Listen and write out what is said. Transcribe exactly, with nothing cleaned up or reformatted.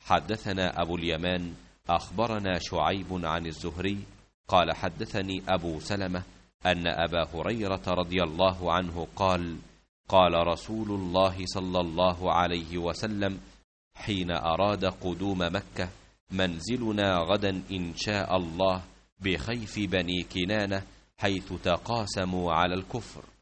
حدثنا أبو اليمان أخبرنا شعيب عن الزهري قال حدثني أبو سلمة أن أبا هريرة رضي الله عنه قال قال رسول الله صلى الله عليه وسلم حين أراد قدوم مكة منزلنا غدا إن شاء الله بخيف بني كنانة حيث تقاسموا على الكفر.